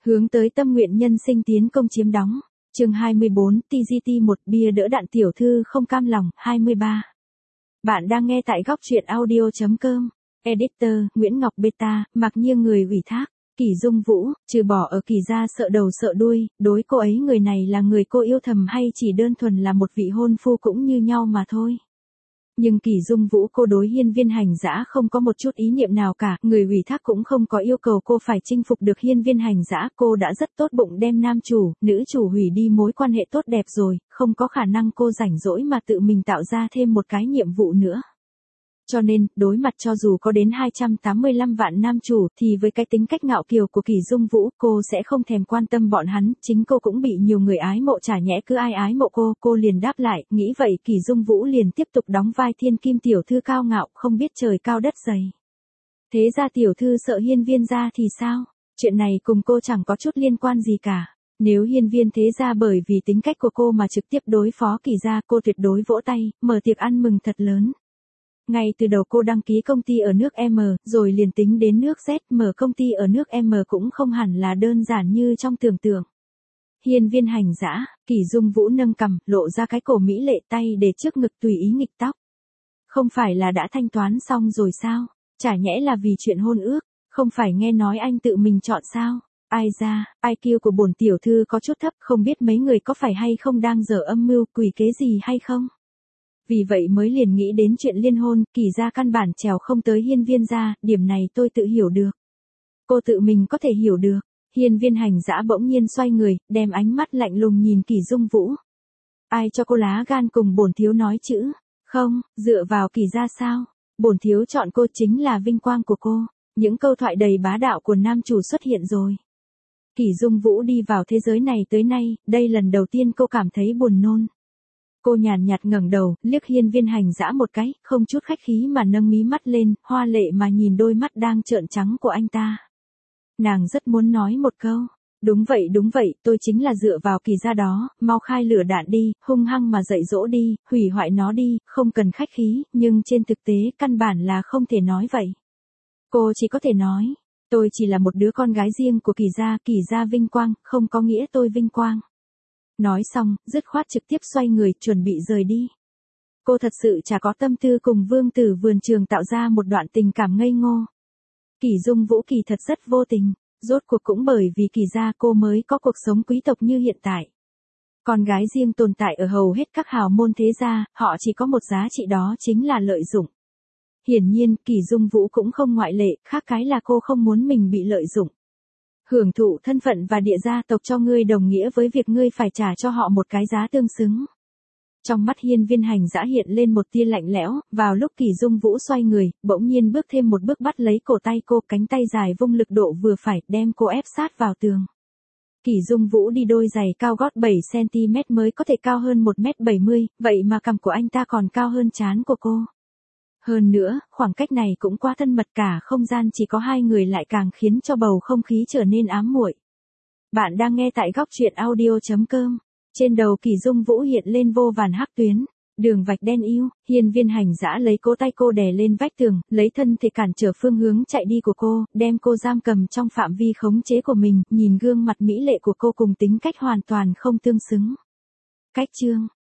Hướng tới tâm nguyện nhân sinh tiến công chiếm đóng. Chương 24, TGT1 bia đỡ đạn tiểu thư không cam lòng, 23. Bạn đang nghe tại góc truyện audio.com. Editor, Nguyễn Ngọc Beta, mặc nhiên người ủy thác. Kỷ Dung Vũ, trừ bỏ ở Kỷ gia sợ đầu sợ đuôi, đối cô ấy người này là người cô yêu thầm hay chỉ đơn thuần là một vị hôn phu cũng như nhau mà thôi. Nhưng Kỷ Dung Vũ cô đối Hiên Viên Hành Dã không có một chút ý niệm nào cả, người ủy thác cũng không có yêu cầu cô phải chinh phục được Hiên Viên Hành Dã, cô đã rất tốt bụng đem nam chủ, nữ chủ hủy đi mối quan hệ tốt đẹp rồi, không có khả năng cô rảnh rỗi mà tự mình tạo ra thêm một cái nhiệm vụ nữa. Cho nên, đối mặt cho dù có đến 285 vạn nam chủ thì với cái tính cách ngạo kiều của Kỷ Dung Vũ, cô sẽ không thèm quan tâm bọn hắn, chính cô cũng bị nhiều người ái mộ chả nhẽ cứ ai ái mộ cô liền đáp lại, nghĩ vậy Kỷ Dung Vũ liền tiếp tục đóng vai thiên kim tiểu thư cao ngạo, không biết trời cao đất dày. Thế ra tiểu thư sợ Hiên Viên gia thì sao? Chuyện này cùng cô chẳng có chút liên quan gì cả. Nếu Hiên Viên thế gia bởi vì tính cách của cô mà trực tiếp đối phó Kỷ gia, cô tuyệt đối vỗ tay, mở tiệc ăn mừng thật lớn. Ngay từ đầu cô đăng ký công ty ở nước M, rồi liền tính đến nước Z, mở công ty ở nước M cũng không hẳn là đơn giản như trong tưởng tượng. Hiên Viên Hành Dã, Kỷ Dung Vũ nâng cằm, lộ ra cái cổ mỹ lệ, tay để trước ngực tùy ý nghịch tóc. Không phải là đã thanh toán xong rồi sao? Chả nhẽ là vì chuyện hôn ước, không phải nghe nói anh tự mình chọn sao? Ai ra, IQ của bổn tiểu thư có chút thấp, không biết mấy người có phải hay không đang dở âm mưu quỷ kế gì hay không? Vì vậy mới liền nghĩ đến chuyện liên hôn, Kỷ gia căn bản trèo không tới Hiên Viên gia, điểm này tôi tự hiểu được. Cô tự mình có thể hiểu được. Hiên Viên Hành Dã bỗng nhiên xoay người, đem ánh mắt lạnh lùng nhìn Kỷ Dung Vũ. Ai cho cô lá gan cùng bổn thiếu nói chữ? Không, dựa vào Kỷ gia sao? Bổn thiếu chọn cô chính là vinh quang của cô. Những câu thoại đầy bá đạo của nam chủ xuất hiện rồi. Kỷ Dung Vũ đi vào thế giới này tới nay, đây lần đầu tiên cô cảm thấy buồn nôn. Cô nhàn nhạt ngẩng đầu, liếc Hiên Viên Hành Dã một cái, không chút khách khí mà nâng mí mắt lên, hoa lệ mà nhìn đôi mắt đang trợn trắng của anh ta. Nàng rất muốn nói một câu, đúng vậy, tôi chính là dựa vào Kỷ gia đó, mau khai lửa đạn đi, hung hăng mà dạy dỗ đi, hủy hoại nó đi, không cần khách khí, nhưng trên thực tế căn bản là không thể nói vậy. Cô chỉ có thể nói, tôi chỉ là một đứa con gái riêng của Kỷ gia vinh quang, không có nghĩa tôi vinh quang. Nói xong, dứt khoát trực tiếp xoay người, chuẩn bị rời đi. Cô thật sự chả có tâm tư cùng vương tử vườn trường tạo ra một đoạn tình cảm ngây ngô. Kỷ Dung Vũ kỳ thật rất vô tình, rốt cuộc cũng bởi vì Kỷ gia cô mới có cuộc sống quý tộc như hiện tại. Con gái riêng tồn tại ở hầu hết các hào môn thế gia, họ chỉ có một giá trị đó chính là lợi dụng. Hiển nhiên, Kỷ Dung Vũ cũng không ngoại lệ, khác cái là cô không muốn mình bị lợi dụng. Hưởng thụ thân phận và địa gia tộc cho ngươi đồng nghĩa với việc ngươi phải trả cho họ một cái giá tương xứng. Trong mắt Hiên Viên Hành Dã hiện lên một tia lạnh lẽo, vào lúc Kỷ Dung Vũ xoay người, bỗng nhiên bước thêm một bước bắt lấy cổ tay cô, cánh tay dài vung lực độ vừa phải, đem cô ép sát vào tường. Kỷ Dung Vũ đi đôi giày cao gót 7cm mới có thể cao hơn 1m70, vậy mà cằm của anh ta còn cao hơn trán của cô. Hơn nữa, khoảng cách này cũng quá thân mật, cả không gian chỉ có hai người lại càng khiến cho bầu không khí trở nên ám muội. Bạn đang nghe tại góc truyện audio.com. Trên đầu Kỷ Dung Vũ hiện lên vô vàn hắc tuyến, đường vạch đen yêu, Hiên Viên Hành Dã lấy cố tay cô đè lên vách tường, lấy thân thể cản trở phương hướng chạy đi của cô, đem cô giam cầm trong phạm vi khống chế của mình, nhìn gương mặt mỹ lệ của cô cùng tính cách hoàn toàn không tương xứng. Cách chương